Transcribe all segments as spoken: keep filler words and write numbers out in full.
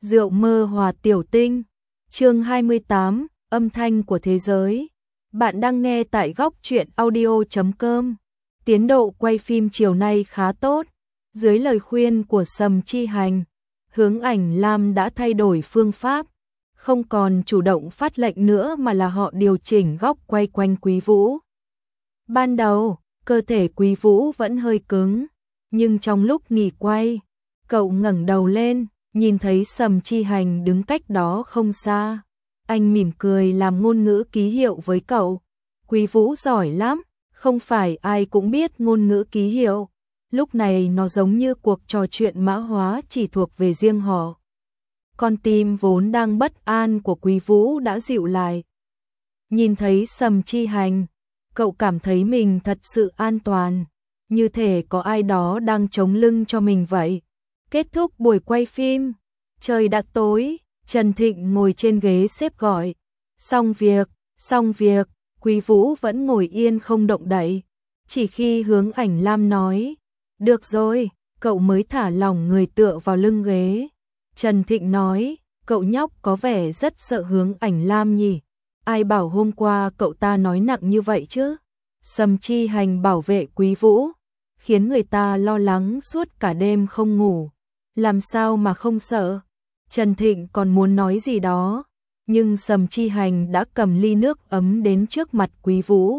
Rượu mơ hòa tiểu tinh. Chương hai mươi tám, âm thanh của thế giới. Bạn đang nghe tại góc truyện audio chấm com. Tiến độ quay phim chiều nay khá tốt. Dưới lời khuyên của Sầm Chi Hành, Hướng Ảnh Lam đã thay đổi phương pháp, không còn chủ động phát lệnh nữa mà là họ điều chỉnh góc quay quanh Quý Vũ. Ban đầu, cơ thể Quý Vũ vẫn hơi cứng, nhưng trong lúc nghỉ quay, cậu ngẩng đầu lên, nhìn thấy Sầm Chi Hành đứng cách đó không xa. Anh mỉm cười làm ngôn ngữ ký hiệu với cậu. Quý Vũ giỏi lắm, không phải ai cũng biết ngôn ngữ ký hiệu. Lúc này nó giống như cuộc trò chuyện mã hóa chỉ thuộc về riêng họ. Con tim vốn đang bất an của Quý Vũ đã dịu lại. Nhìn thấy Sầm Chi Hành, cậu cảm thấy mình thật sự an toàn, như thể có ai đó đang chống lưng cho mình vậy. Kết thúc buổi quay phim, trời đã tối, Trần Thịnh ngồi trên ghế xếp gọi. Xong việc, xong việc, Quý Vũ vẫn ngồi yên không động đậy. Chỉ khi Hướng Ảnh Lam nói, được rồi, cậu mới thả lỏng người tựa vào lưng ghế. Trần Thịnh nói, cậu nhóc có vẻ rất sợ Hướng Ảnh Lam nhỉ? Ai bảo hôm qua cậu ta nói nặng như vậy chứ? Sầm Chi Hành bảo vệ Quý Vũ, khiến người ta lo lắng suốt cả đêm không ngủ. Làm sao mà không sợ? Trần Thịnh còn muốn nói gì đó, nhưng Sầm Chi Hành đã cầm ly nước ấm đến trước mặt Quý Vũ.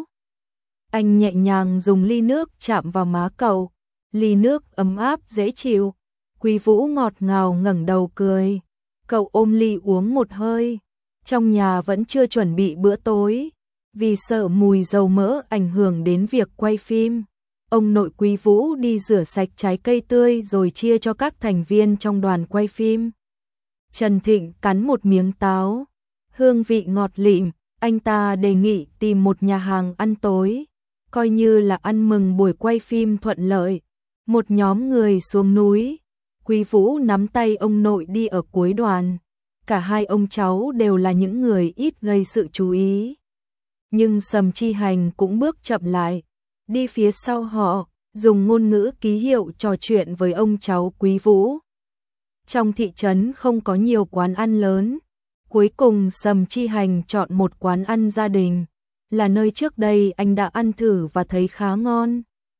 Anh nhẹ nhàng dùng ly nước chạm vào má cậu, ly nước ấm áp dễ chịu. Quý Vũ ngọt ngào ngẩng đầu cười. Cậu ôm ly uống một hơi. Trong nhà vẫn chưa chuẩn bị bữa tối, vì sợ mùi dầu mỡ ảnh hưởng đến việc quay phim. Ông nội Quý Vũ đi rửa sạch trái cây tươi rồi chia cho các thành viên trong đoàn quay phim. Trần Thịnh cắn một miếng táo, hương vị ngọt lịm. Anh ta đề nghị tìm một nhà hàng ăn tối, coi như là ăn mừng buổi quay phim thuận lợi. Một nhóm người xuống núi, Quý Vũ nắm tay ông nội đi ở cuối đoàn. Cả hai ông cháu đều là những người ít gây sự chú ý. Nhưng Sầm Chi Hành cũng bước chậm lại, đi phía sau họ, dùng ngôn ngữ ký hiệu trò chuyện với ông cháu Quý Vũ. Trong thị trấn không có nhiều quán ăn lớn. Cuối cùng Sầm Chi Hành chọn một quán ăn gia đình, là nơi trước đây anh đã ăn thử và thấy khá ngon.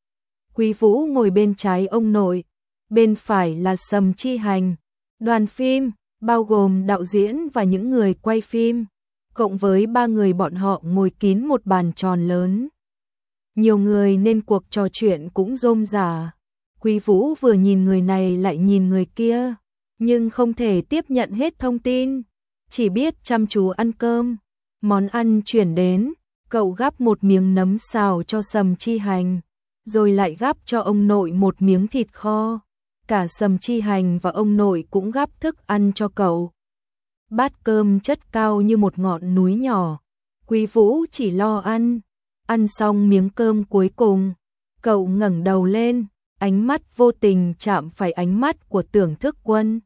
Quý Vũ ngồi bên trái ông nội, bên phải là Sầm Chi Hành. Đoàn phim, bao gồm đạo diễn và những người quay phim, cộng với ba người bọn họ ngồi kín một bàn tròn lớn. Nhiều người nên cuộc trò chuyện cũng rôm rả. Quý Vũ vừa nhìn người này lại nhìn người kia, nhưng không thể tiếp nhận hết thông tin, chỉ biết chăm chú ăn cơm. Món ăn chuyển đến, cậu gắp một miếng nấm xào cho Sầm Chi Hành, rồi lại gắp cho ông nội một miếng thịt kho. Cả Sầm Chi Hành và ông nội cũng gắp thức ăn cho cậu. Bát cơm chất cao như một ngọn núi nhỏ. Quý Vũ chỉ lo ăn. Ăn xong miếng cơm cuối cùng, cậu ngẩng đầu lên, ánh mắt vô tình chạm phải ánh mắt của Tưởng Thức Quân.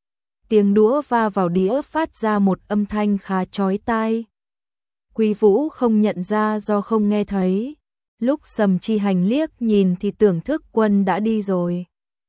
Tiếng đũa va vào đĩa phát ra một âm thanh khá chói tai. Quý Vũ không nhận ra do không nghe thấy. Lúc Sầm Chi Hành liếc nhìn thì Tưởng Thức Quân đã đi rồi.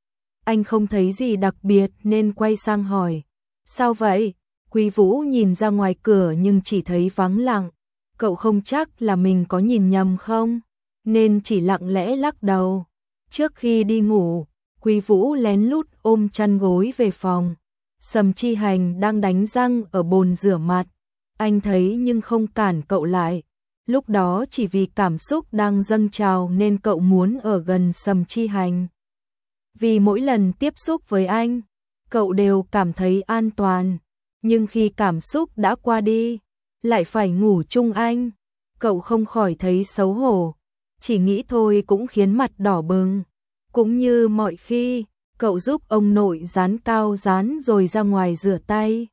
Anh không thấy gì đặc biệt nên quay sang hỏi, sao vậy? Quý Vũ nhìn ra ngoài cửa nhưng chỉ thấy vắng lặng. Cậu không chắc là mình có nhìn nhầm không, nên chỉ lặng lẽ lắc đầu. Trước khi đi ngủ, Quý Vũ lén lút ôm chăn gối về phòng. Sầm Chi Hành đang đánh răng ở bồn rửa mặt. Anh thấy nhưng không cản cậu lại. Lúc đó chỉ vì cảm xúc đang dâng trào nên cậu muốn ở gần Sầm Chi Hành. Vì mỗi lần tiếp xúc với anh, cậu đều cảm thấy an toàn. Nhưng khi cảm xúc đã qua đi, lại phải ngủ chung anh, cậu không khỏi thấy xấu hổ. Chỉ nghĩ thôi cũng khiến mặt đỏ bừng. Cũng như mọi khi, cậu giúp ông nội dán cao dán rồi ra ngoài rửa tay.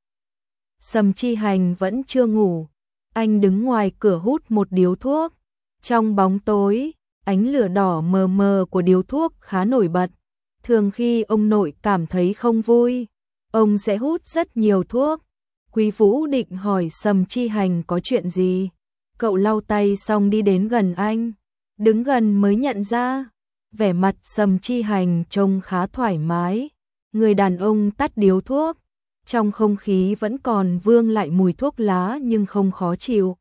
Sầm Chi Hành vẫn chưa ngủ. Anh đứng ngoài cửa hút một điếu thuốc. Trong bóng tối, ánh lửa đỏ mờ mờ của điếu thuốc khá nổi bật. Thường khi ông nội cảm thấy không vui, ông sẽ hút rất nhiều thuốc. Quý Vũ định hỏi Sầm Chi Hành có chuyện gì. Cậu lau tay xong đi đến gần anh. Đứng gần mới nhận ra, vẻ mặt Sầm Chi Hành trông khá thoải mái. Người đàn ông tắt điếu thuốc, Trong không khí vẫn còn vương lại mùi thuốc lá nhưng không khó chịu.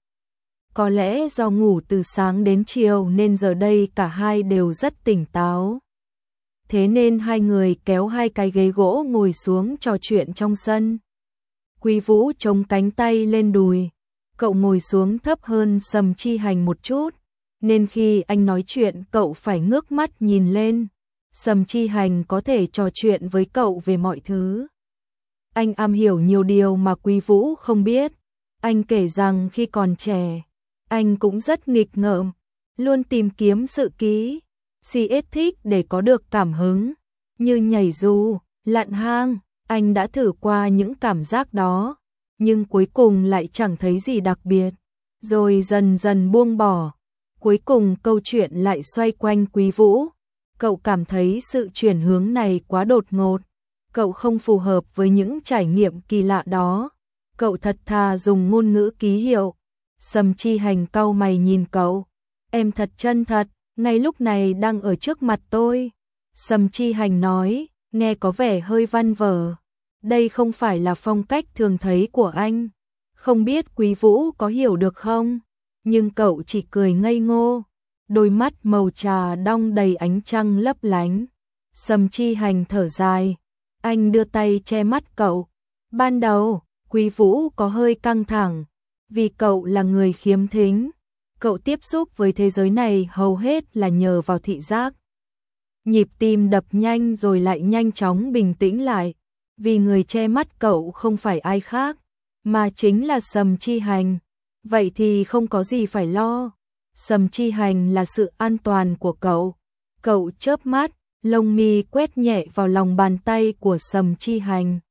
Có lẽ do ngủ từ sáng đến chiều nên giờ đây cả hai đều rất tỉnh táo. Thế nên hai người kéo hai cái ghế gỗ ngồi xuống trò chuyện trong sân. Quý Vũ chống cánh tay lên đùi, cậu ngồi xuống thấp hơn Sầm Chi Hành một chút, nên khi anh nói chuyện cậu phải ngước mắt nhìn lên. Sầm Chi Hành có thể trò chuyện với cậu về mọi thứ. Anh am hiểu nhiều điều mà Quý Vũ không biết. Anh kể rằng khi còn trẻ, anh cũng rất nghịch ngợm, luôn tìm kiếm sự ký, si thích để có được cảm hứng, như nhảy dù, lặn hang. Anh đã thử qua những cảm giác đó, nhưng cuối cùng lại chẳng thấy gì đặc biệt, rồi dần dần buông bỏ. Cuối cùng câu chuyện lại xoay quanh Quý Vũ. Cậu cảm thấy sự chuyển hướng này quá đột ngột, cậu không phù hợp với những trải nghiệm kỳ lạ đó. Cậu thật thà dùng ngôn ngữ ký hiệu. Sầm Chi Hành cau mày nhìn cậu. Em thật chân thật, ngay lúc này đang ở trước mặt tôi. Sầm Chi Hành nói, nghe có vẻ hơi văn vở. Đây không phải là phong cách thường thấy của anh. Không biết Quý Vũ có hiểu được không? Nhưng cậu chỉ cười ngây ngô. Đôi mắt màu trà đong đầy ánh trăng lấp lánh. Sầm Chi Hành thở dài. Anh đưa tay che mắt cậu. Ban đầu, Quý Vũ có hơi căng thẳng. Vì cậu là người khiếm thính. Cậu tiếp xúc với thế giới này hầu hết là nhờ vào thị giác. Nhịp tim đập nhanh rồi lại nhanh chóng bình tĩnh lại. Vì người che mắt cậu không phải ai khác, mà chính là Sầm Chi Hành. Vậy thì không có gì phải lo. Sầm Chi Hành là sự an toàn của cậu. Cậu chớp mắt, lông mi quét nhẹ vào lòng bàn tay của Sầm Chi Hành.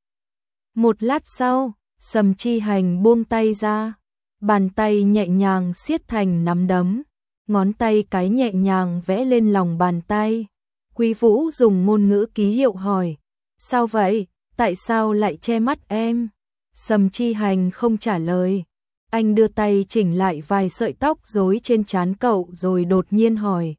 Một lát sau, Sầm Chi Hành buông tay ra. Bàn tay nhẹ nhàng siết thành nắm đấm. Ngón tay cái nhẹ nhàng vẽ lên lòng bàn tay. Quý Vũ dùng ngôn ngữ ký hiệu hỏi. Sao vậy? Tại sao lại che mắt em? Sầm Chi Hành không trả lời. Anh đưa tay chỉnh lại vài sợi tóc rối trên trán cậu rồi đột nhiên hỏi.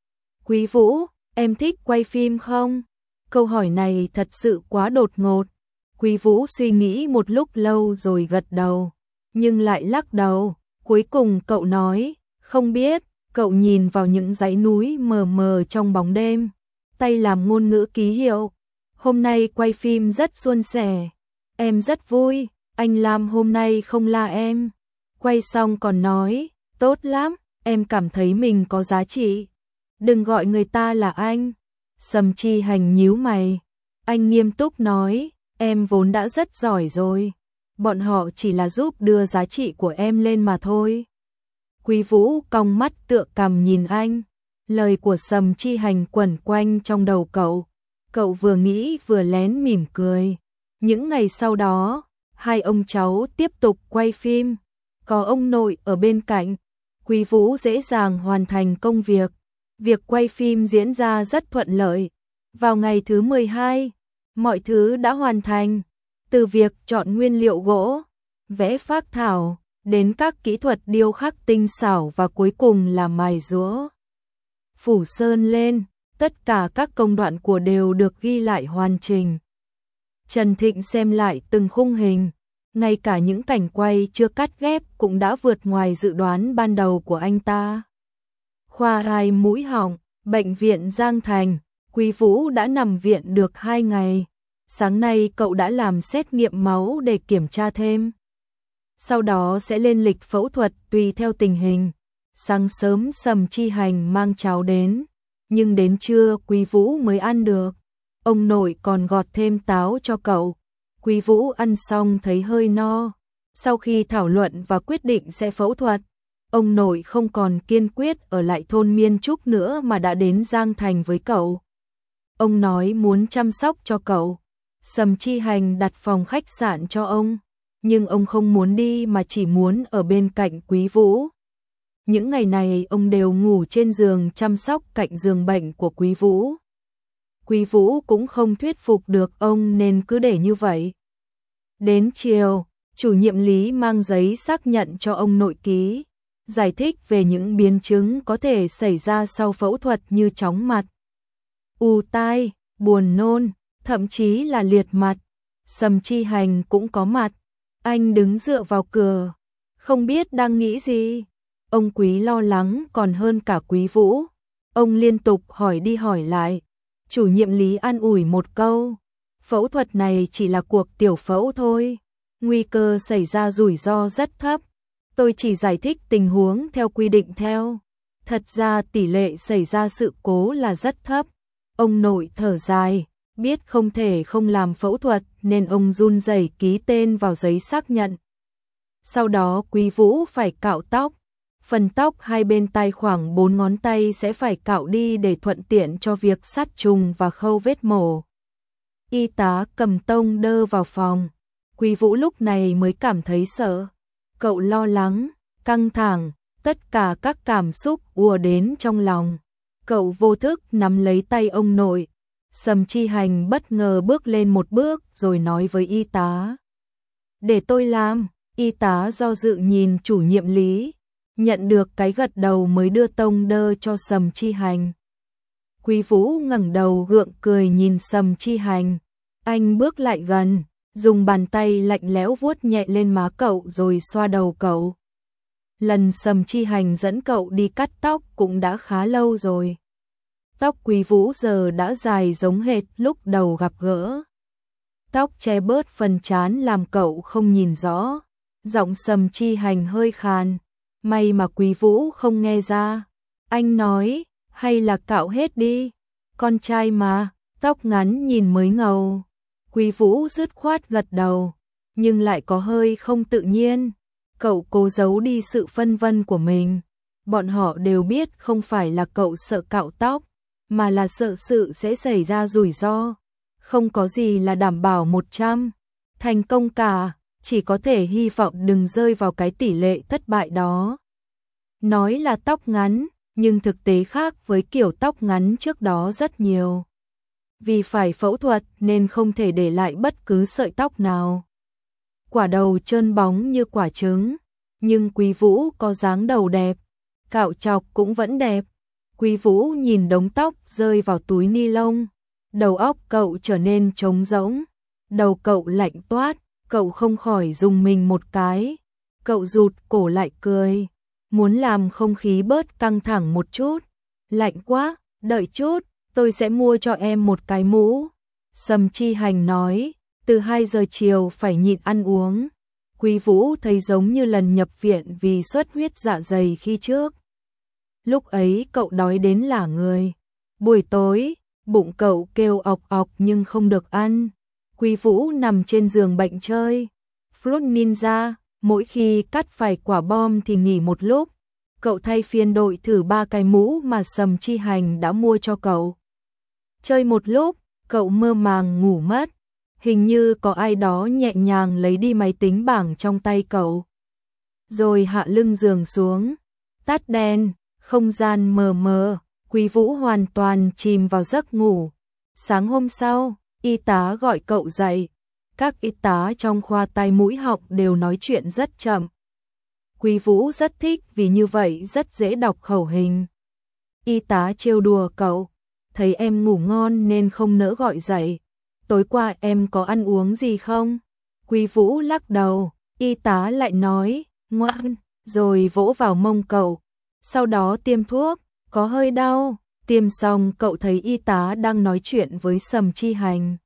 Quý Vũ, em thích quay phim không? Câu hỏi này thật sự quá đột ngột. Quý Vũ suy nghĩ một lúc lâu rồi gật đầu, nhưng lại lắc đầu. Cuối cùng cậu nói, không biết. Cậu nhìn vào những dãy núi mờ mờ trong bóng đêm, tay làm ngôn ngữ ký hiệu. Hôm nay quay phim rất suôn sẻ. Em rất vui, anh Lam hôm nay không la em. Quay xong còn nói, tốt lắm, em cảm thấy mình có giá trị. Đừng gọi người ta là anh. Sầm Chi Hành nhíu mày. Anh nghiêm túc nói, em vốn đã rất giỏi rồi. Bọn họ chỉ là giúp đưa giá trị của em lên mà thôi. Quý Vũ cong mắt tựa cằm nhìn anh. Lời của Sầm Chi Hành quẩn quanh trong đầu cậu. Cậu vừa nghĩ vừa lén mỉm cười. Những ngày sau đó, hai ông cháu tiếp tục quay phim. Có ông nội ở bên cạnh, Quý Vũ dễ dàng hoàn thành công việc. Việc quay phim diễn ra rất thuận lợi. Vào ngày thứ mười hai, mọi thứ đã hoàn thành. Từ việc chọn nguyên liệu gỗ, vẽ phác thảo, đến các kỹ thuật điêu khắc tinh xảo và cuối cùng là mài rũa. Phủ sơn lên, tất cả các công đoạn của đều được ghi lại hoàn chỉnh. Trần Thịnh xem lại từng khung hình, ngay cả những cảnh quay chưa cắt ghép cũng đã vượt ngoài dự đoán ban đầu của anh ta. Khoa tai mũi họng, bệnh viện Giang Thành, Quý Vũ đã nằm viện được hai ngày. Sáng nay cậu đã làm xét nghiệm máu để kiểm tra thêm. Sau đó sẽ lên lịch phẫu thuật tùy theo tình hình. Sáng sớm Sầm Chi Hành mang cháo đến, nhưng đến trưa Quý Vũ mới ăn được. Ông nội còn gọt thêm táo cho cậu. Quý Vũ ăn xong thấy hơi no. Sau khi thảo luận và quyết định sẽ phẫu thuật, ông nội không còn kiên quyết ở lại thôn Miên Trúc nữa mà đã đến Giang Thành với cậu. Ông nói muốn chăm sóc cho cậu. Sầm Chi Hành đặt phòng khách sạn cho ông, nhưng ông không muốn đi mà chỉ muốn ở bên cạnh Quý Vũ. Những ngày này ông đều ngủ trên giường chăm sóc cạnh giường bệnh của Quý Vũ. Quý Vũ cũng không thuyết phục được ông nên cứ để như vậy. Đến chiều, chủ nhiệm Lý mang giấy xác nhận cho ông nội ký, giải thích về những biến chứng có thể xảy ra sau phẫu thuật như chóng mặt, ù tai, buồn nôn, thậm chí là liệt mặt. Sầm Chi Hành cũng có mặt. Anh đứng dựa vào cửa, không biết đang nghĩ gì. Ông Quý lo lắng còn hơn cả Quý Vũ. Ông liên tục hỏi đi hỏi lại. Chủ nhiệm Lý an ủi một câu. Phẫu thuật này chỉ là cuộc tiểu phẫu thôi. Nguy cơ xảy ra rủi ro rất thấp. Tôi chỉ giải thích tình huống theo quy định theo. Thật ra tỷ lệ xảy ra sự cố là rất thấp. Ông nội thở dài, biết không thể không làm phẫu thuật nên ông run rẩy ký tên vào giấy xác nhận. Sau đó Quý Vũ phải cạo tóc. Phần tóc hai bên tai khoảng bốn ngón tay sẽ phải cạo đi để thuận tiện cho việc sát trùng và khâu vết mổ. Y tá cầm tông đơ vào phòng. Quý Vũ lúc này mới cảm thấy sợ. Cậu lo lắng, căng thẳng, tất cả các cảm xúc ùa đến trong lòng. Cậu vô thức nắm lấy tay ông nội. Sầm Chi Hành bất ngờ bước lên một bước rồi nói với y tá. Để tôi làm. Y tá do dự nhìn chủ nhiệm Lý. Nhận được cái gật đầu mới đưa tông đơ cho Sầm Chi Hành. Quý Vũ ngẩng đầu gượng cười nhìn Sầm Chi Hành. Anh bước lại gần, dùng bàn tay lạnh lẽo vuốt nhẹ lên má cậu rồi xoa đầu cậu. Lần Sầm Chi Hành dẫn cậu đi cắt tóc cũng đã khá lâu rồi. Tóc Quý Vũ giờ đã dài giống hệt lúc đầu gặp gỡ. Tóc che bớt phần trán làm cậu không nhìn rõ. Giọng Sầm Chi Hành hơi khàn. May mà Quý Vũ không nghe ra. Anh nói, hay là cạo hết đi. Con trai mà, tóc ngắn nhìn mới ngầu. Quý Vũ dứt khoát gật đầu, nhưng lại có hơi không tự nhiên. Cậu cố giấu đi sự phân vân của mình. Bọn họ đều biết không phải là cậu sợ cạo tóc, mà là sợ sự sẽ xảy ra rủi ro. Không có gì là đảm bảo một trăm thành công cả, chỉ có thể hy vọng đừng rơi vào cái tỷ lệ thất bại đó. Nói là tóc ngắn, nhưng thực tế khác với kiểu tóc ngắn trước đó rất nhiều. Vì phải phẫu thuật nên không thể để lại bất cứ sợi tóc nào. Quả đầu trơn bóng như quả trứng, nhưng Quý Vũ có dáng đầu đẹp, cạo chọc cũng vẫn đẹp. Quý Vũ nhìn đống tóc rơi vào túi ni lông, đầu óc cậu trở nên trống rỗng, đầu cậu lạnh toát, cậu không khỏi rùng mình một cái. Cậu rụt cổ lại cười, muốn làm không khí bớt căng thẳng một chút. Lạnh quá, đợi chút, tôi sẽ mua cho em một cái mũ. Sầm Chi Hành nói, từ hai giờ chiều phải nhịn ăn uống. Quý Vũ thấy giống như lần nhập viện vì xuất huyết dạ dày khi trước. Lúc ấy cậu đói đến lả người. Buổi tối, bụng cậu kêu ọc ọc nhưng không được ăn. Quý Vũ nằm trên giường bệnh chơi Fruit Ninja, mỗi khi cắt phải quả bom thì nghỉ một lúc. Cậu thay phiên đội thử ba cái mũ mà Sầm Chi Hành đã mua cho cậu. Chơi một lúc, cậu mơ màng ngủ mất. Hình như có ai đó nhẹ nhàng lấy đi máy tính bảng trong tay cậu. Rồi hạ lưng giường xuống, tắt đèn, không gian mờ mờ, Quý Vũ hoàn toàn chìm vào giấc ngủ. Sáng hôm sau, y tá gọi cậu dậy. Các y tá trong khoa tai mũi họng đều nói chuyện rất chậm. Quý Vũ rất thích vì như vậy rất dễ đọc khẩu hình. Y tá trêu đùa cậu, thấy em ngủ ngon nên không nỡ gọi dậy. Tối qua em có ăn uống gì không? Quý Vũ lắc đầu, y tá lại nói, ngoan, rồi vỗ vào mông cậu. Sau đó tiêm thuốc, có hơi đau. Tiêm xong cậu thấy y tá đang nói chuyện với Sầm Chi Hành.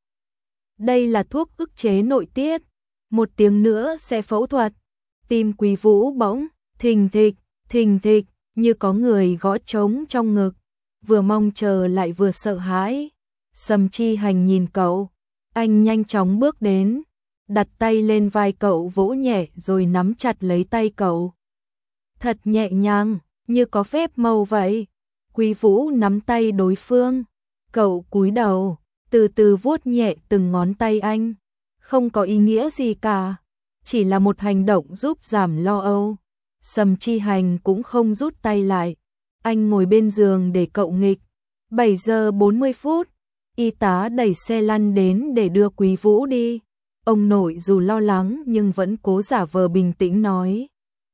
Đây là thuốc ức chế nội tiết, một tiếng nữa sẽ phẫu thuật. Tim Quý Vũ bỗng thình thịch, thình thịch, như có người gõ trống trong ngực, vừa mong chờ lại vừa sợ hãi. Sầm Chi Hành nhìn cậu, anh nhanh chóng bước đến, đặt tay lên vai cậu vỗ nhẹ rồi nắm chặt lấy tay cậu. Thật nhẹ nhàng, như có phép màu vậy. Quý Vũ nắm tay đối phương, cậu cúi đầu, từ từ vuốt nhẹ từng ngón tay anh. Không có ý nghĩa gì cả, chỉ là một hành động giúp giảm lo âu. Sầm Chi Hành cũng không rút tay lại, anh ngồi bên giường để cậu nghịch. bảy giờ bốn mươi phút, y tá đẩy xe lăn đến để đưa Quý Vũ đi. Ông nội dù lo lắng nhưng vẫn cố giả vờ bình tĩnh nói.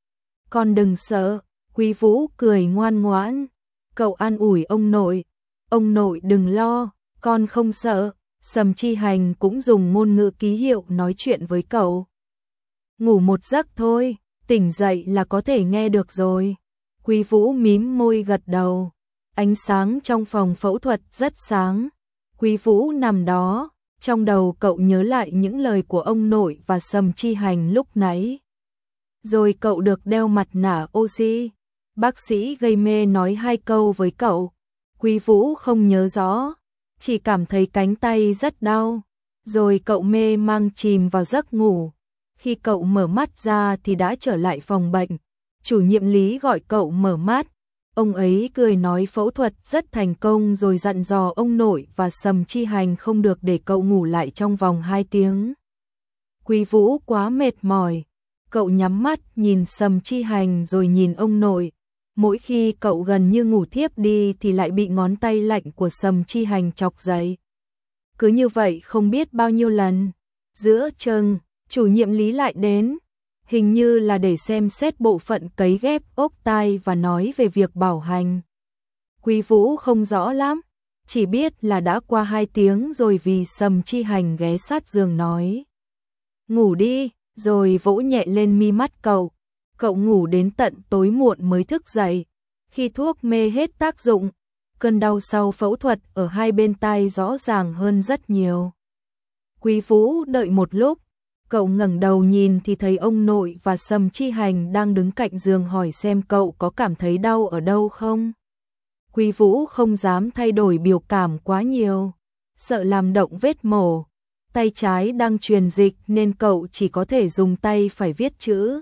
Con đừng sợ, Quý Vũ cười ngoan ngoãn. Cậu an ủi ông nội, ông nội đừng lo, con không sợ. Sầm Chi Hành cũng dùng ngôn ngữ ký hiệu nói chuyện với cậu. Ngủ một giấc thôi, tỉnh dậy là có thể nghe được rồi. Quý Vũ mím môi gật đầu. Ánh sáng trong phòng phẫu thuật rất sáng. Quý Vũ nằm đó, trong đầu cậu nhớ lại những lời của ông nội và Sầm Chi Hành lúc nãy. Rồi cậu được đeo mặt nạ oxy. Bác sĩ gây mê nói hai câu với cậu. Quý Vũ không nhớ rõ, chỉ cảm thấy cánh tay rất đau. Rồi cậu mê mang chìm vào giấc ngủ. Khi cậu mở mắt ra thì đã trở lại phòng bệnh. Chủ nhiệm Lý gọi cậu mở mắt. Ông ấy cười nói phẫu thuật rất thành công rồi dặn dò ông nội và Sầm Chi Hành không được để cậu ngủ lại trong vòng hai tiếng. Quý Vũ quá mệt mỏi. Cậu nhắm mắt nhìn Sầm Chi Hành rồi nhìn ông nội. Mỗi khi cậu gần như ngủ thiếp đi thì lại bị ngón tay lạnh của Sầm Chi Hành chọc dậy. Cứ như vậy không biết bao nhiêu lần. Giữa chừng, chủ nhiệm Lý lại đến. Hình như là để xem xét bộ phận cấy ghép ốc tai và nói về việc bảo hành. Quý Vũ không rõ lắm, chỉ biết là đã qua hai tiếng rồi vì Sầm Chi Hành ghé sát giường nói. Ngủ đi, rồi vỗ nhẹ lên mi mắt cậu. Cậu ngủ đến tận tối muộn mới thức dậy. Khi thuốc mê hết tác dụng, cơn đau sau phẫu thuật ở hai bên tai rõ ràng hơn rất nhiều. Quý Vũ đợi một lúc. Cậu ngẩng đầu nhìn thì thấy ông nội và Sầm Chi Hành đang đứng cạnh giường hỏi xem cậu có cảm thấy đau ở đâu không. Quý Vũ không dám thay đổi biểu cảm quá nhiều, sợ làm động vết mổ. Tay trái đang truyền dịch nên cậu chỉ có thể dùng tay phải viết chữ.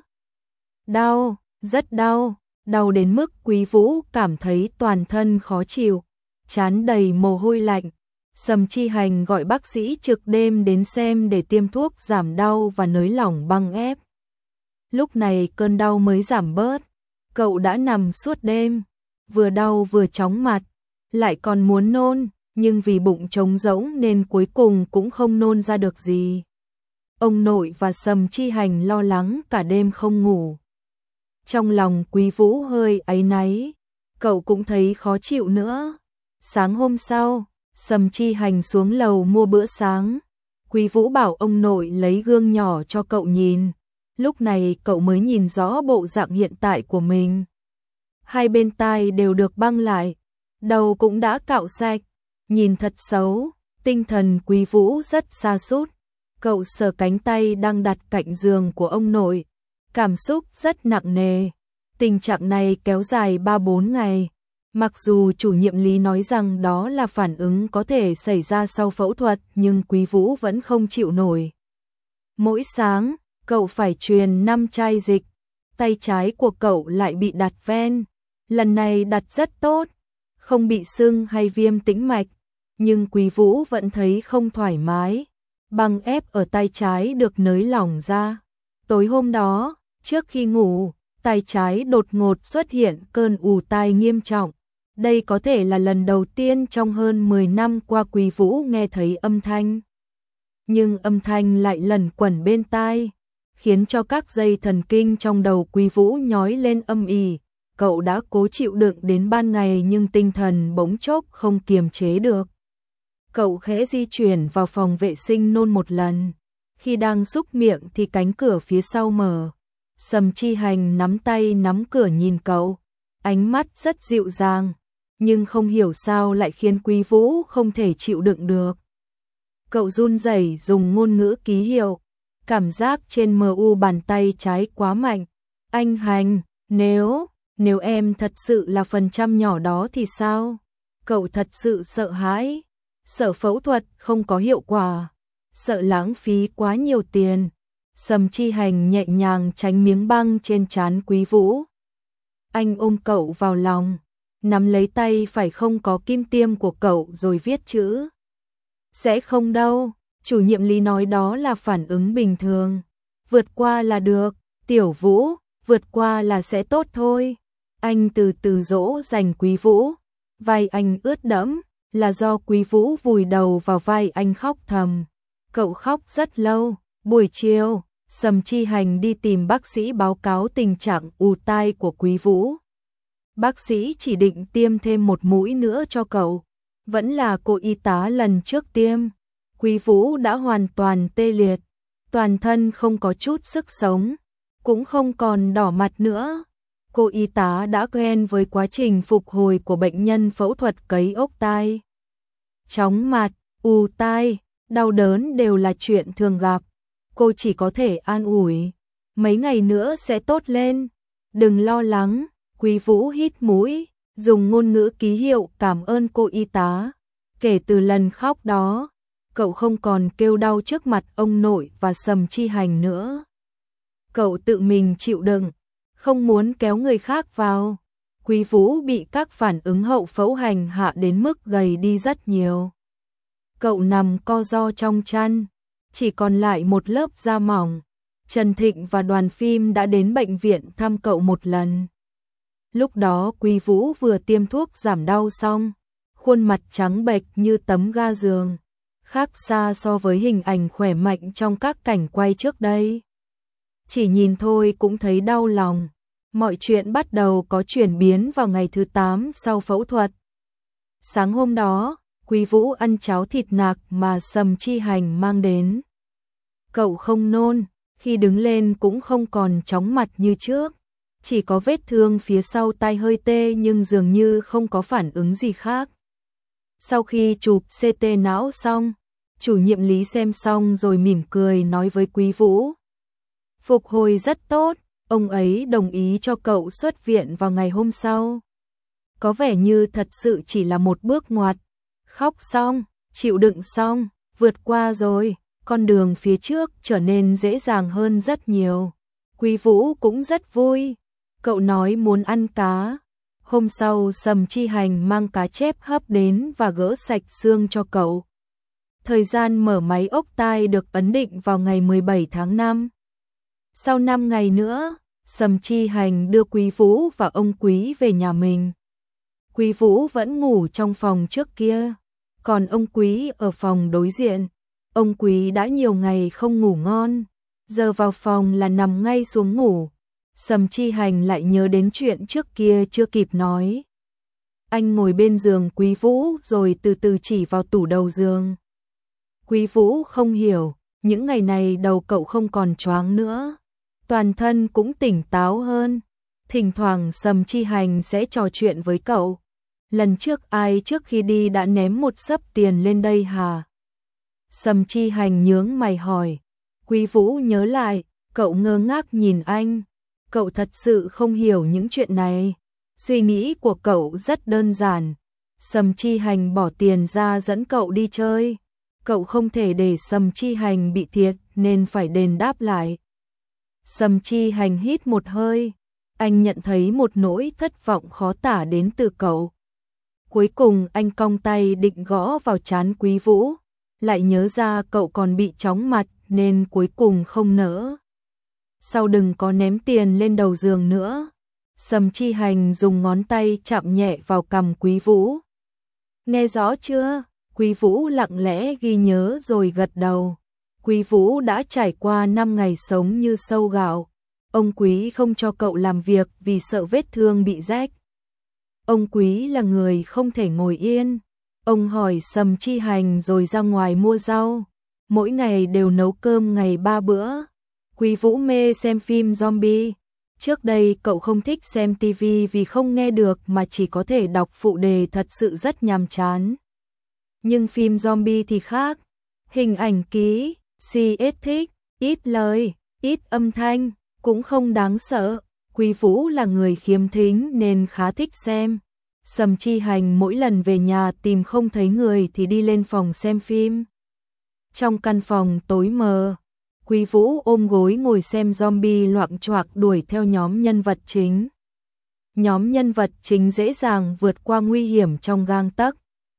Đau, rất đau, đau đến mức Quý Vũ cảm thấy toàn thân khó chịu, trán đầy mồ hôi lạnh. Sầm Chi Hành gọi bác sĩ trực đêm đến xem để tiêm thuốc giảm đau và nới lỏng băng ép. Lúc này cơn đau mới giảm bớt. Cậu đã nằm suốt đêm, vừa đau vừa chóng mặt, lại còn muốn nôn, nhưng vì bụng trống rỗng nên cuối cùng cũng không nôn ra được gì. Ông nội và Sầm Chi Hành lo lắng cả đêm không ngủ. Trong lòng Quý Vũ hơi áy náy, cậu cũng thấy khó chịu nữa. Sáng hôm sau, Sầm Chi Hành xuống lầu mua bữa sáng. Quý Vũ bảo ông nội lấy gương nhỏ cho cậu nhìn. Lúc này cậu mới nhìn rõ bộ dạng hiện tại của mình. Hai bên tai đều được băng lại, đầu cũng đã cạo sạch, nhìn thật xấu. Tinh thần Quý Vũ rất sa sút. Cậu sờ cánh tay đang đặt cạnh giường của ông nội, cảm xúc rất nặng nề. Tình trạng này kéo dài ba bốn ngày. Mặc dù chủ nhiệm Lý nói rằng đó là phản ứng có thể xảy ra sau phẫu thuật, nhưng Quý Vũ vẫn không chịu nổi. Mỗi sáng, cậu phải truyền năm chai dịch. Tay trái của cậu lại bị đặt ven. Lần này đặt rất tốt, không bị sưng hay viêm tĩnh mạch. Nhưng Quý Vũ vẫn thấy không thoải mái. Băng ép ở tay trái được nới lỏng ra. Tối hôm đó, trước khi ngủ, tay trái đột ngột xuất hiện cơn ù tai nghiêm trọng. Đây có thể là lần đầu tiên trong hơn mười năm qua Quý Vũ nghe thấy âm thanh. Nhưng âm thanh lại lẩn quẩn bên tai, khiến cho các dây thần kinh trong đầu Quý Vũ nhói lên âm ỉ. Cậu đã cố chịu đựng đến ban ngày nhưng tinh thần bỗng chốc không kiềm chế được. Cậu khẽ di chuyển vào phòng vệ sinh nôn một lần. Khi đang xúc miệng thì cánh cửa phía sau mở. Sầm Chi Hành nắm tay nắm cửa nhìn cậu, ánh mắt rất dịu dàng, nhưng không hiểu sao lại khiến Quý Vũ không thể chịu đựng được. Cậu run rẩy dùng ngôn ngữ ký hiệu, cảm giác trên mờ u bàn tay trái quá mạnh. Anh Hành, nếu, nếu em thật sự là phần trăm nhỏ đó thì sao? Cậu thật sự sợ hãi, sợ phẫu thuật không có hiệu quả, sợ lãng phí quá nhiều tiền. Sầm Chi Hành nhẹ nhàng tránh miếng băng trên trán Quý Vũ. Anh ôm cậu vào lòng, nắm lấy tay phải không có kim tiêm của cậu rồi viết chữ. Sẽ không đâu, chủ nhiệm Lý nói đó là phản ứng bình thường. Vượt qua là được, Tiểu Vũ, vượt qua là sẽ tốt thôi. Anh từ từ dỗ dành Quý Vũ. Vai anh ướt đẫm, là do Quý Vũ vùi đầu vào vai anh khóc thầm. Cậu khóc rất lâu. Buổi chiều, Sầm Chi Hành đi tìm bác sĩ báo cáo tình trạng ù tai của Quý Vũ. Bác sĩ chỉ định tiêm thêm một mũi nữa cho cậu. Vẫn là cô y tá lần trước tiêm. Quý Vũ đã hoàn toàn tê liệt, toàn thân không có chút sức sống, cũng không còn đỏ mặt nữa. Cô y tá đã quen với quá trình phục hồi của bệnh nhân phẫu thuật cấy ốc tai. Chóng mặt, ù tai, đau đớn đều là chuyện thường gặp. Cô chỉ có thể an ủi, mấy ngày nữa sẽ tốt lên, đừng lo lắng. Quý Vũ hít mũi, dùng ngôn ngữ ký hiệu cảm ơn cô y tá. Kể từ lần khóc đó, cậu không còn kêu đau trước mặt ông nội và Sầm Chi Hành nữa. Cậu tự mình chịu đựng, không muốn kéo người khác vào. Quý Vũ bị các phản ứng hậu phẫu hành hạ đến mức gầy đi rất nhiều. Cậu nằm co ro trong chăn, chỉ còn lại một lớp da mỏng. Trần Thịnh và đoàn phim đã đến bệnh viện thăm cậu một lần. Lúc đó Quý Vũ vừa tiêm thuốc giảm đau xong, khuôn mặt trắng bệch như tấm ga giường, khác xa so với hình ảnh khỏe mạnh trong các cảnh quay trước đây. Chỉ nhìn thôi cũng thấy đau lòng. Mọi chuyện bắt đầu có chuyển biến vào ngày thứ tám sau phẫu thuật. Sáng hôm đó, Quý Vũ ăn cháo thịt nạc mà Sầm Chi Hành mang đến. Cậu không nôn, khi đứng lên cũng không còn chóng mặt như trước. Chỉ có vết thương phía sau tai hơi tê nhưng dường như không có phản ứng gì khác. Sau khi chụp xê tê não xong, chủ nhiệm Lý xem xong rồi mỉm cười nói với Quý Vũ. Phục hồi rất tốt, ông ấy đồng ý cho cậu xuất viện vào ngày hôm sau. Có vẻ như thật sự chỉ là một bước ngoặt. Khóc xong, chịu đựng xong, vượt qua rồi, con đường phía trước trở nên dễ dàng hơn rất nhiều. Quý Vũ cũng rất vui. Cậu nói muốn ăn cá. Hôm sau Sầm Chi Hành mang cá chép hấp đến và gỡ sạch xương cho cậu. Thời gian mở máy ốc tai được ấn định vào ngày mười bảy tháng năm. Sau năm ngày nữa, Sầm Chi Hành đưa Quý Vũ và ông Quý về nhà mình. Quý Vũ vẫn ngủ trong phòng trước kia, còn ông Quý ở phòng đối diện. Ông Quý đã nhiều ngày không ngủ ngon, giờ vào phòng là nằm ngay xuống ngủ. Sầm Chi Hành lại nhớ đến chuyện trước kia chưa kịp nói. Anh ngồi bên giường Quý Vũ rồi từ từ chỉ vào tủ đầu giường. Quý Vũ không hiểu, những ngày này đầu cậu không còn choáng nữa, toàn thân cũng tỉnh táo hơn. Thỉnh thoảng Sầm Chi Hành sẽ trò chuyện với cậu. Lần trước ai trước khi đi đã ném một xấp tiền lên đây hả? Sầm Chi Hành nhướng mày hỏi. Quý Vũ nhớ lại, cậu ngơ ngác nhìn anh. Cậu thật sự không hiểu những chuyện này. Suy nghĩ của cậu rất đơn giản. Sầm Chi Hành bỏ tiền ra dẫn cậu đi chơi. Cậu không thể để Sầm Chi Hành bị thiệt nên phải đền đáp lại. Sầm Chi Hành hít một hơi. Anh nhận thấy một nỗi thất vọng khó tả đến từ cậu. Cuối cùng anh cong tay định gõ vào trán Quý Vũ. Lại nhớ ra cậu còn bị chóng mặt nên cuối cùng không nỡ. Sau đừng có ném tiền lên đầu giường nữa. Sầm Chi Hành dùng ngón tay chạm nhẹ vào cằm Quý Vũ. Nghe rõ chưa? Quý Vũ lặng lẽ ghi nhớ rồi gật đầu. Quý Vũ đã trải qua năm ngày sống như sâu gạo. Ông Quý không cho cậu làm việc vì sợ vết thương bị rách. Ông Quý là người không thể ngồi yên. Ông hỏi Sầm Chi Hành rồi ra ngoài mua rau. Mỗi ngày đều nấu cơm ngày ba bữa. Quý Vũ mê xem phim zombie. Trước đây cậu không thích xem tivi vì không nghe được mà chỉ có thể đọc phụ đề, thật sự rất nhàm chán. Nhưng phim zombie thì khác. Hình ảnh kỹ, xê ét thích, ít lời, ít âm thanh, cũng không đáng sợ. Quý Vũ là người khiếm thính nên khá thích xem. Sầm Chi Hành mỗi lần về nhà tìm không thấy người thì đi lên phòng xem phim. Trong căn phòng tối mờ, Quý Vũ ôm gối ngồi xem zombie loạng choạng đuổi theo nhóm nhân vật chính. Nhóm nhân vật chính dễ dàng vượt qua nguy hiểm trong gang tấc.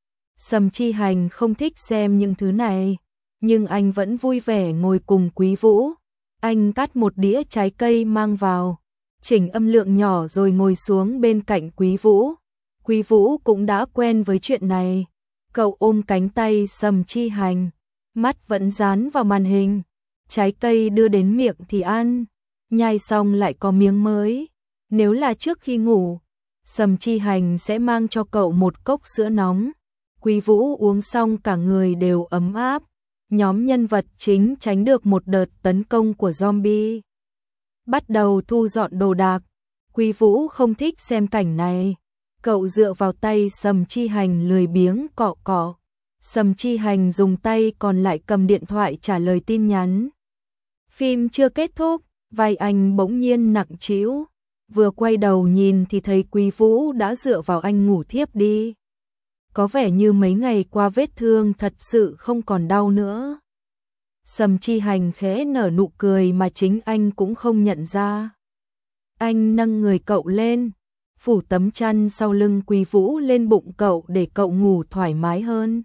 Sầm Chi Hành không thích xem những thứ này, nhưng anh vẫn vui vẻ ngồi cùng Quý Vũ. Anh cắt một đĩa trái cây mang vào, chỉnh âm lượng nhỏ rồi ngồi xuống bên cạnh Quý Vũ. Quý Vũ cũng đã quen với chuyện này. Cậu ôm cánh tay Sầm Chi Hành, mắt vẫn dán vào màn hình. Trái cây đưa đến miệng thì ăn, nhai xong lại có miếng mới. Nếu là trước khi ngủ, Sầm Chi Hành sẽ mang cho cậu một cốc sữa nóng. Quý Vũ uống xong cả người đều ấm áp. nhóm nhân vật chính tránh được một đợt tấn công của zombie. Bắt đầu thu dọn đồ đạc. Quý Vũ không thích xem cảnh này. Cậu dựa vào tay Sầm Chi Hành lười biếng cọ cọ. Sầm Chi Hành dùng tay còn lại cầm điện thoại trả lời tin nhắn. Phim chưa kết thúc, vai anh bỗng nhiên nặng trĩu. Vừa quay đầu nhìn thì thấy Quý Vũ đã dựa vào anh ngủ thiếp đi. Có vẻ như mấy ngày qua vết thương thật sự không còn đau nữa. Sầm Chi Hành khẽ nở nụ cười mà chính anh cũng không nhận ra. Anh nâng người cậu lên, phủ tấm chăn sau lưng Quý Vũ lên bụng cậu để cậu ngủ thoải mái hơn.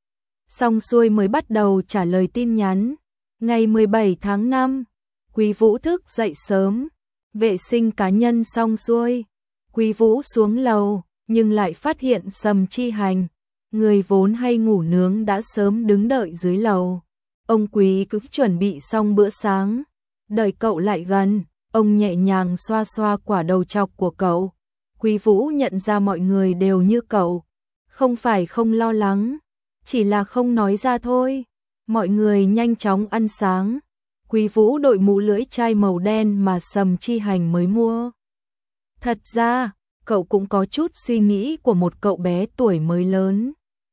Xong xuôi mới bắt đầu trả lời tin nhắn. Ngày mười bảy tháng năm, Quý Vũ thức dậy sớm, vệ sinh cá nhân xong xuôi. Quý Vũ xuống lầu, nhưng lại phát hiện Sầm Chi Hành, người vốn hay ngủ nướng đã sớm đứng đợi dưới lầu. Ông Quý cứ chuẩn bị xong bữa sáng, đợi cậu lại gần, ông nhẹ nhàng xoa xoa quả đầu trọc của cậu. Quý Vũ nhận ra mọi người đều như cậu, không phải không lo lắng, chỉ là không nói ra thôi. Mọi người nhanh chóng ăn sáng. Quý Vũ đội mũ lưỡi chai màu đen mà Sầm Chi Hành mới mua. Thật ra, cậu cũng có chút suy nghĩ của một cậu bé tuổi mới lớn.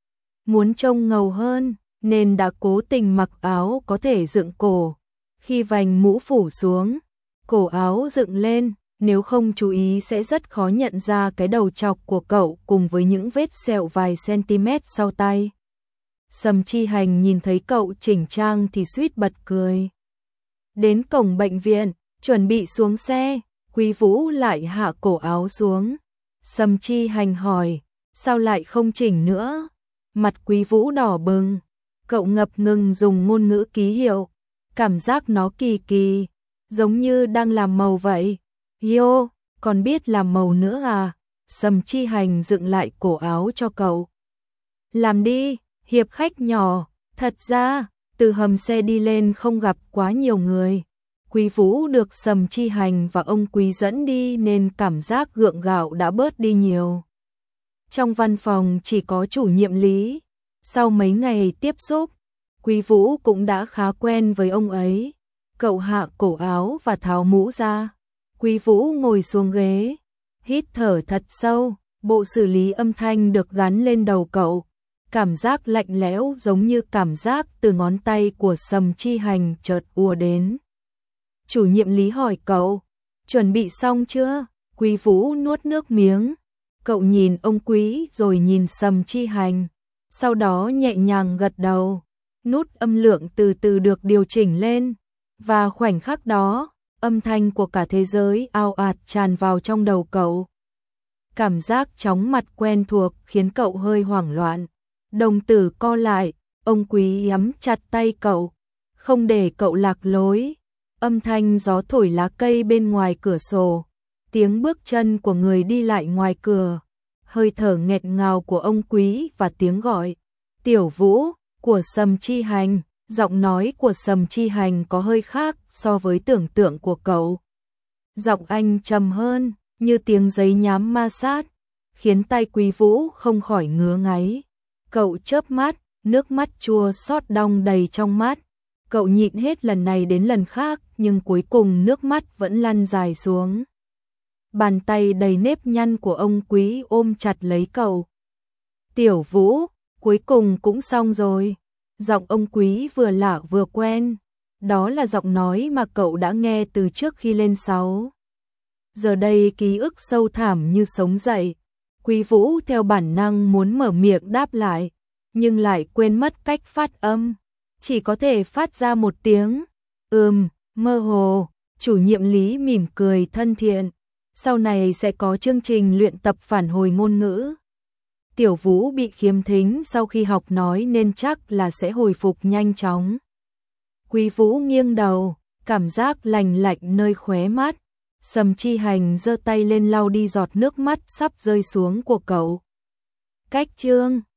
Muốn trông ngầu hơn, nên đã cố tình mặc áo có thể dựng cổ. Khi vành mũ phủ xuống, cổ áo dựng lên, nếu không chú ý sẽ rất khó nhận ra cái đầu trọc của cậu cùng với những vết sẹo vài cm sau tay. Sầm Chi Hành nhìn thấy cậu chỉnh trang thì suýt bật cười. Đến cổng bệnh viện, chuẩn bị xuống xe, Quý Vũ lại hạ cổ áo xuống. Sầm Chi Hành hỏi, sao lại không chỉnh nữa? Mặt Quý Vũ đỏ bừng, cậu ngập ngừng dùng ngôn ngữ ký hiệu, cảm giác nó kỳ kỳ, giống như đang làm màu vậy. Yo, còn biết làm màu nữa à? Sầm Chi Hành dựng lại cổ áo cho cậu. Làm đi, hiệp khách nhỏ. Thật ra, từ hầm xe đi lên không gặp quá nhiều người. Quý Vũ được Sầm Chi Hành và ông Quý dẫn đi nên cảm giác gượng gạo đã bớt đi nhiều. Trong văn phòng chỉ có chủ nhiệm Lý. Sau mấy ngày tiếp xúc, Quý Vũ cũng đã khá quen với ông ấy. Cậu hạ cổ áo và tháo mũ ra. Quý Vũ ngồi xuống ghế, hít thở thật sâu, bộ xử lý âm thanh được gắn lên đầu cậu. Cảm giác lạnh lẽo giống như cảm giác từ ngón tay của Sầm Chi Hành chợt ùa đến. Chủ nhiệm Lý hỏi cậu, chuẩn bị xong chưa? Quý Vũ nuốt nước miếng. Cậu nhìn ông Quý rồi nhìn Sầm Chi Hành, sau đó nhẹ nhàng gật đầu. Nút âm lượng từ từ được điều chỉnh lên, và khoảnh khắc đó, âm thanh của cả thế giới ào ạt tràn vào trong đầu cậu. Cảm giác chóng mặt quen thuộc khiến cậu hơi hoảng loạn. Đồng tử co lại, ông Quý nắm chặt tay cậu, không để cậu lạc lối. Âm thanh gió thổi lá cây bên ngoài cửa sổ, tiếng bước chân của người đi lại ngoài cửa, hơi thở nghẹt ngào của ông Quý và tiếng gọi Tiểu Vũ của Sầm Chi Hành. Giọng nói của Sầm Chi Hành có hơi khác so với tưởng tượng của cậu. Giọng anh trầm hơn, như tiếng giấy nhám ma sát, khiến tay Quý Vũ không khỏi ngứa ngáy. Cậu chớp mắt, nước mắt chua xót đong đầy trong mắt. Cậu nhịn hết lần này đến lần khác, nhưng cuối cùng nước mắt vẫn lăn dài xuống. Bàn tay đầy nếp nhăn của ông Quý ôm chặt lấy cậu. Tiểu Vũ, cuối cùng cũng xong rồi. Giọng ông Quý vừa lạ vừa quen. Đó là giọng nói mà cậu đã nghe từ trước khi lên sáu. Giờ đây ký ức sâu thẳm như sống dậy. Quý Vũ theo bản năng muốn mở miệng đáp lại, nhưng lại quên mất cách phát âm. Chỉ có thể phát ra một tiếng ừm, mơ hồ. Chủ nhiệm Lý mỉm cười thân thiện. Sau này sẽ có chương trình luyện tập phản hồi ngôn ngữ. Tiểu Vũ bị khiếm thính sau khi học nói nên chắc là sẽ hồi phục nhanh chóng. Quý Vũ nghiêng đầu, cảm giác lành lạnh nơi khóe mắt. Sầm Chi Hành giơ tay lên lau đi giọt nước mắt sắp rơi xuống của cậu. Cách chương